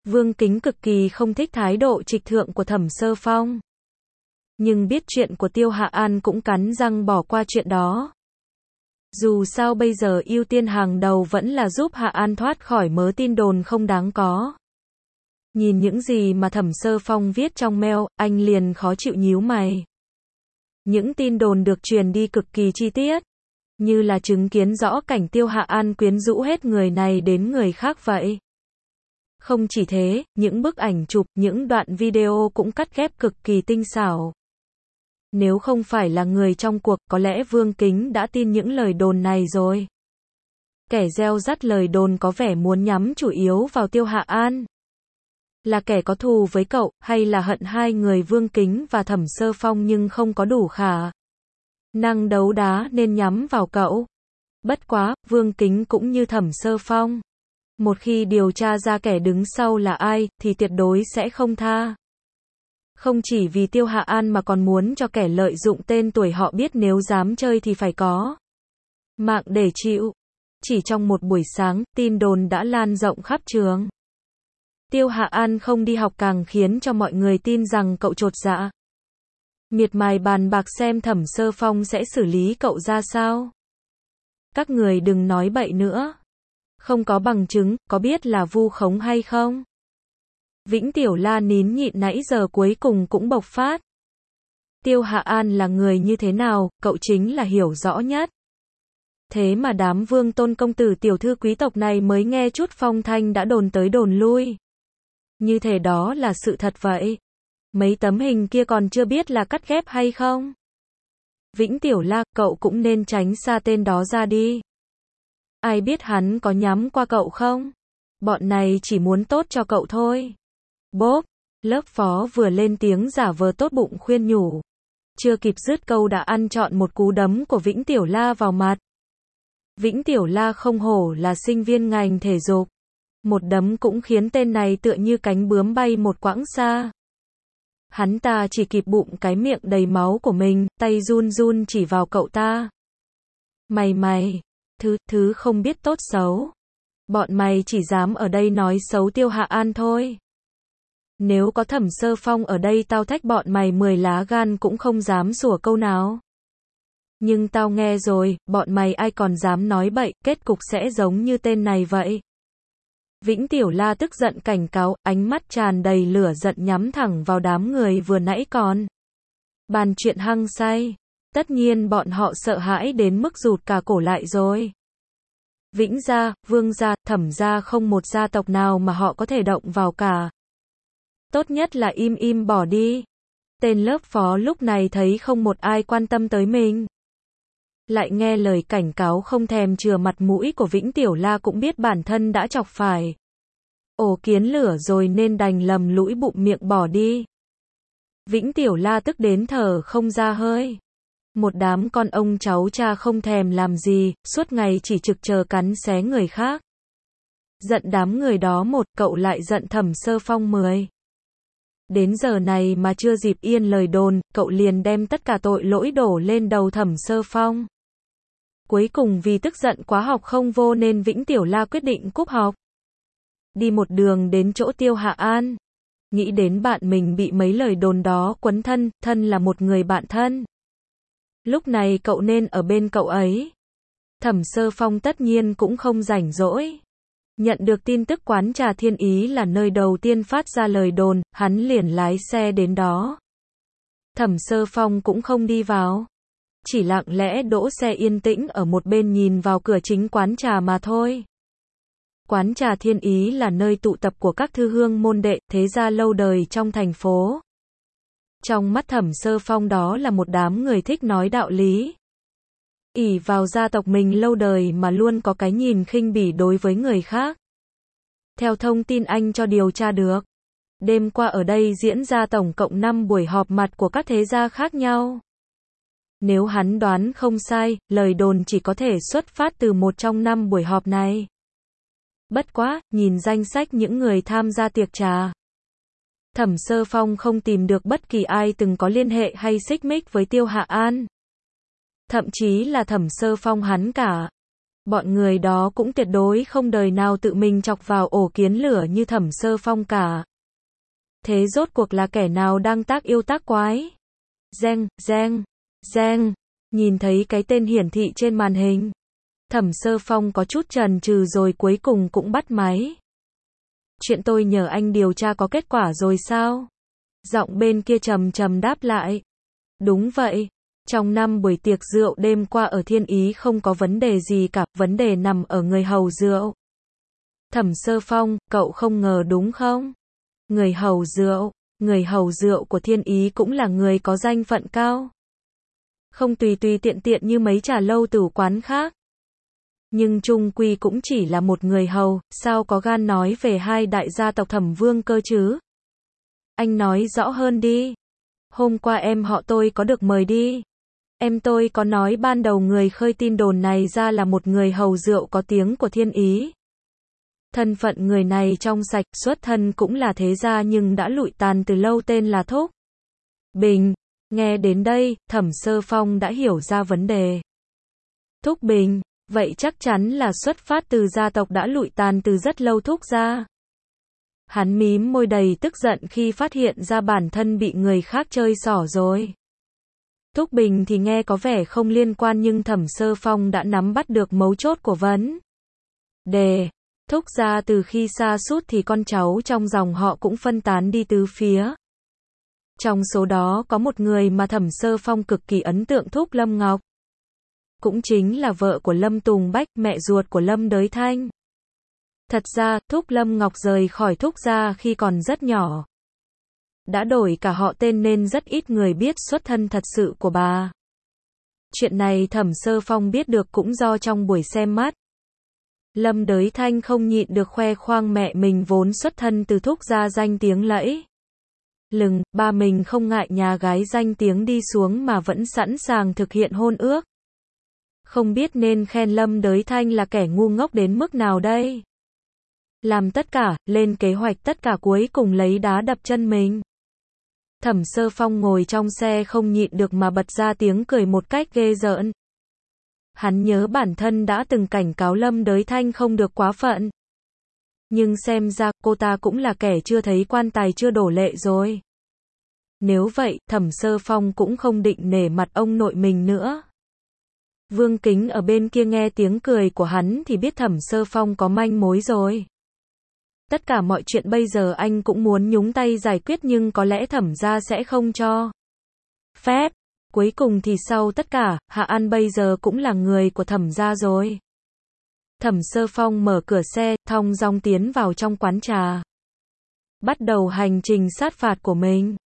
Vương Kính cực kỳ không thích thái độ trịch thượng của Thẩm Sơ Phong. Nhưng biết chuyện của Tiêu Hạ An cũng cắn răng bỏ qua chuyện đó. Dù sao bây giờ ưu tiên hàng đầu vẫn là giúp Hạ An thoát khỏi mớ tin đồn không đáng có. Nhìn những gì mà Thẩm Sơ Phong viết trong mail, anh liền khó chịu nhíu mày. Những tin đồn được truyền đi cực kỳ chi tiết, như là chứng kiến rõ cảnh Tiêu Hạ An quyến rũ hết người này đến người khác vậy. Không chỉ thế, những bức ảnh chụp, những đoạn video cũng cắt ghép cực kỳ tinh xảo. Nếu không phải là người trong cuộc, có lẽ Vương Kính đã tin những lời đồn này rồi. Kẻ gieo rắt lời đồn có vẻ muốn nhắm chủ yếu vào Tiêu Hạ An. Là kẻ có thù với cậu, hay là hận hai người Vương Kính và Thẩm Sơ Phong nhưng không có đủ khả năng đấu đá nên nhắm vào cậu. Bất quá, Vương Kính cũng như Thẩm Sơ Phong. Một khi điều tra ra kẻ đứng sau là ai, thì tuyệt đối sẽ không tha. Không chỉ vì Tiêu Hạ An mà còn muốn cho kẻ lợi dụng tên tuổi họ biết nếu dám chơi thì phải có mạng để chịu. Chỉ trong một buổi sáng, tin đồn đã lan rộng khắp trường. Tiêu Hạ An không đi học càng khiến cho mọi người tin rằng cậu chột dạ. Miệt mài bàn bạc xem Thẩm Sơ Phong sẽ xử lý cậu ra sao. Các người đừng nói bậy nữa. Không có bằng chứng, có biết là vu khống hay không? Vĩnh Tiểu La nín nhịn nãy giờ cuối cùng cũng bộc phát. Tiêu Hạ An là người như thế nào, cậu chính là hiểu rõ nhất. Thế mà đám Vương Tôn công tử tiểu thư quý tộc này mới nghe chút phong thanh đã đồn tới đồn lui. Như thể đó là sự thật vậy. Mấy tấm hình kia còn chưa biết là cắt ghép hay không? Vĩnh Tiểu La, cậu cũng nên tránh xa tên đó ra đi. Ai biết hắn có nhắm qua cậu không? Bọn này chỉ muốn tốt cho cậu thôi. Bốp, lớp phó vừa lên tiếng giả vờ tốt bụng khuyên nhủ. Chưa kịp dứt câu đã ăn trọn một cú đấm của Vĩnh Tiểu La vào mặt. Vĩnh Tiểu La không hổ là sinh viên ngành thể dục. Một đấm cũng khiến tên này tựa như cánh bướm bay một quãng xa. Hắn ta chỉ kịp bụng cái miệng đầy máu của mình, tay run run chỉ vào cậu ta. Mày, thứ không biết tốt xấu. Bọn mày chỉ dám ở đây nói xấu Tiêu Hạ An thôi. Nếu có Thẩm Sơ Phong ở đây tao thách bọn mày 10 lá gan cũng không dám sủa câu nào. Nhưng tao nghe rồi, bọn mày ai còn dám nói bậy, kết cục sẽ giống như tên này vậy. Vĩnh Tiểu La tức giận cảnh cáo, ánh mắt tràn đầy lửa giận nhắm thẳng vào đám người vừa nãy còn bàn chuyện hăng say. Tất nhiên bọn họ sợ hãi đến mức rụt cả cổ lại rồi. Vĩnh gia, Vương gia, Thẩm gia không một gia tộc nào mà họ có thể động vào cả. Tốt nhất là im bỏ đi. Tên lớp phó lúc này thấy không một ai quan tâm tới mình. Lại nghe lời cảnh cáo không thèm chừa mặt mũi của Vĩnh Tiểu La cũng biết bản thân đã chọc phải ổ kiến lửa rồi nên đành lầm lũi bụng miệng bỏ đi. Vĩnh Tiểu La tức đến thở không ra hơi. Một đám con ông cháu cha không thèm làm gì, suốt ngày chỉ trực chờ cắn xé người khác. Giận đám người đó một, cậu lại giận Thẩm Sơ Phong 10. Đến giờ này mà chưa dịp yên lời đồn, cậu liền đem tất cả tội lỗi đổ lên đầu Thẩm Sơ Phong. Cuối cùng vì tức giận quá học không vô nên Vĩnh Tiểu La quyết định cúp học. Đi một đường đến chỗ Tiêu Hạ An. Nghĩ đến bạn mình bị mấy lời đồn đó quấn thân là một người bạn thân. Lúc này cậu nên ở bên cậu ấy. Thẩm Sơ Phong tất nhiên cũng không rảnh rỗi. Nhận được tin tức quán trà Thiên Ý là nơi đầu tiên phát ra lời đồn, hắn liền lái xe đến đó. Thẩm Sơ Phong cũng không đi vào. Chỉ lặng lẽ đỗ xe yên tĩnh ở một bên nhìn vào cửa chính quán trà mà thôi. Quán trà Thiên Ý là nơi tụ tập của các thư hương môn đệ, thế gia lâu đời trong thành phố. Trong mắt Thẩm Sơ Phong đó là một đám người thích nói đạo lý. Ỷ vào gia tộc mình lâu đời mà luôn có cái nhìn khinh bỉ đối với người khác. Theo thông tin anh cho điều tra được, đêm qua ở đây diễn ra tổng cộng 5 buổi họp mặt của các thế gia khác nhau. Nếu hắn đoán không sai, lời đồn chỉ có thể xuất phát từ một trong 5 buổi họp này. Bất quá, nhìn danh sách những người tham gia tiệc trà, Thẩm Sơ Phong không tìm được bất kỳ ai từng có liên hệ hay xích mích với Tiêu Hạ An. Thậm chí là Thẩm Sơ Phong hắn cả. Bọn người đó cũng tuyệt đối không đời nào tự mình chọc vào ổ kiến lửa như Thẩm Sơ Phong cả. Thế rốt cuộc là kẻ nào đang tác yêu tác quái? Reng, reng, reng. Nhìn thấy cái tên hiển thị trên màn hình. Thẩm Sơ Phong có chút chần chừ rồi cuối cùng cũng bắt máy. Chuyện tôi nhờ anh điều tra có kết quả rồi sao? Giọng bên kia trầm trầm đáp lại. Đúng vậy. Trong 5 buổi tiệc rượu đêm qua ở Thiên Ý không có vấn đề gì cả, vấn đề nằm ở người hầu rượu. Thẩm Sơ Phong, cậu không ngờ đúng không? Người hầu rượu của Thiên Ý cũng là người có danh phận cao. Không tùy tùy tiện tiện như mấy trà lâu tử quán khác. Nhưng chung quy cũng chỉ là một người hầu, sao có gan nói về hai đại gia tộc Thẩm Vương cơ chứ? Anh nói rõ hơn đi. Hôm qua em họ tôi có được mời đi. Em tôi có nói ban đầu người khơi tin đồn này ra là một người hầu rượu có tiếng của Thiên Ý. Thân phận người này trong sạch, xuất thân cũng là thế gia nhưng đã lụi tàn từ lâu, tên là Thúc Bình. Nghe đến đây, Thẩm Sơ Phong đã hiểu ra vấn đề. Thúc Bình, vậy chắc chắn là xuất phát từ gia tộc đã lụi tàn từ rất lâu Thúc gia. Hắn mím môi đầy tức giận khi phát hiện ra bản thân bị người khác chơi xỏ rồi. Thúc Bình thì nghe có vẻ không liên quan nhưng Thẩm Sơ Phong đã nắm bắt được mấu chốt của vấn đề. Thúc gia từ khi sa sút thì con cháu trong dòng họ cũng phân tán đi tứ phía. Trong số đó có một người mà Thẩm Sơ Phong cực kỳ ấn tượng, Thúc Lâm Ngọc. Cũng chính là vợ của Lâm Tùng Bách, mẹ ruột của Lâm Đới Thanh. Thật ra, Thúc Lâm Ngọc rời khỏi Thúc gia khi còn rất nhỏ. Đã đổi cả họ tên nên rất ít người biết xuất thân thật sự của bà. Chuyện này Thẩm Sơ Phong biết được cũng do trong buổi xem mắt. Lâm Đới Thanh không nhịn được khoe khoang mẹ mình vốn xuất thân từ Thúc gia danh tiếng lẫy lừng, ba mình không ngại nhà gái danh tiếng đi xuống mà vẫn sẵn sàng thực hiện hôn ước. Không biết nên khen Lâm Đới Thanh là kẻ ngu ngốc đến mức nào đây. Làm tất cả, lên kế hoạch tất cả cuối cùng lấy đá đập chân mình. Thẩm Sơ Phong ngồi trong xe không nhịn được mà bật ra tiếng cười một cách ghê rợn. Hắn nhớ bản thân đã từng cảnh cáo Lâm Đới Thanh không được quá phận. Nhưng xem ra cô ta cũng là kẻ chưa thấy quan tài chưa đổ lệ rồi. Nếu vậy, Thẩm Sơ Phong cũng không định nể mặt ông nội mình nữa. Vương Kính ở bên kia nghe tiếng cười của hắn thì biết Thẩm Sơ Phong có manh mối rồi. Tất cả mọi chuyện bây giờ anh cũng muốn nhúng tay giải quyết nhưng có lẽ Thẩm gia sẽ không cho phép. Cuối cùng thì sau tất cả, Hạ An bây giờ cũng là người của Thẩm gia rồi. Thẩm Sơ Phong mở cửa xe, thong dong tiến vào trong quán trà. Bắt đầu hành trình sát phạt của mình.